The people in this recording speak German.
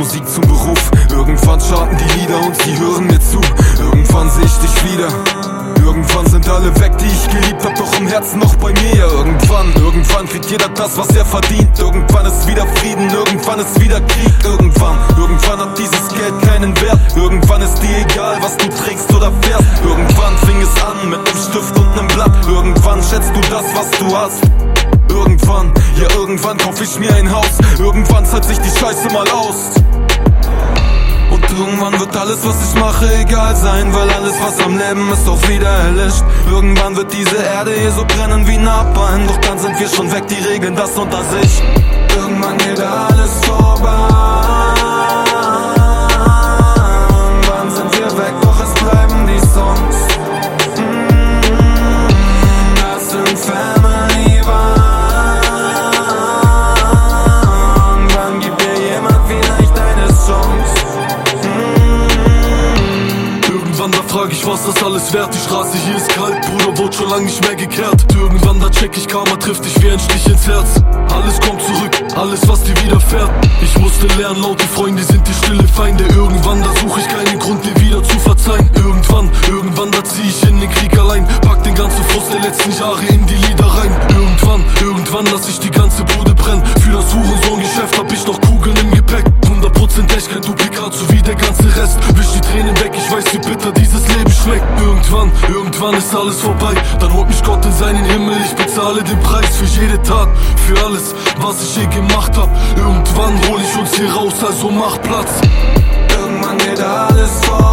Musik zum Beruf. Irgendwann charten die Lieder und sie hören mir zu. Irgendwann seh ich dich wieder. Irgendwann sind alle weg, die ich geliebt hab, doch im Herzen noch bei mir. Irgendwann kriegt jeder das, was er verdient. Irgendwann ist wieder Frieden, irgendwann ist wieder Krieg. Irgendwann hat dieses Geld keinen Wert. Irgendwann ist dir egal, was du trägst oder fährst. Irgendwann fing es an mit nem Stift und nem Blatt. Irgendwann schätzt du das, was du hast. Irgendwann kauf ich mir ein Haus. Irgendwann zahlt sich die Scheiße mal aus. Und irgendwann wird alles, was ich mache, egal sein, weil alles, was am Leben ist, auch wieder erlischt. Irgendwann wird diese Erde hier so brennen wie Napalm, doch dann sind wir schon weg, die regeln das unter sich. Irgendwann geht alles vorbei. Irgendwann sind wir weg, doch es bleiben die Songs. Das sind Family Band. Wann gibt dir jemand vielleicht eine Chance? Irgendwann, da frag ich, was das alles wert. Die Straße hier ist kalt, Bruder, wurde schon lang nicht mehr gekehrt. Irgendwann, da check ich, Karma trifft dich wie ein Stich ins Herz. Alles kommt zurück, alles was dir widerfährt. Ich musste lernen, laute Freunde sind die stille Feinde. Irgendwann, da such ich keinen Grund, dir wieder zu verzeihen. Irgendwann, da zieh ich in den Krieg allein. Pack den ganzen Frust der letzten Jahre in die Lieder rein. Irgendwann lass ich die ganze Bude brennen. Für das Hurensohn-Geschäft hab ich noch Kugeln im Gepäck. 100% echt, kein Duplikat, so wie der ganze Rest. Wisch die Tränen weg, ich weiß, wie bitter dieses Leben schmeckt. Irgendwann ist alles vorbei. Dann holt mich Gott in seinen Himmel. Ich bezahle den Preis für jede Tat, für alles, was ich je gemacht hab. Irgendwann hol ich uns hier raus, also mach Platz. Irgendwann geht alles vorbei.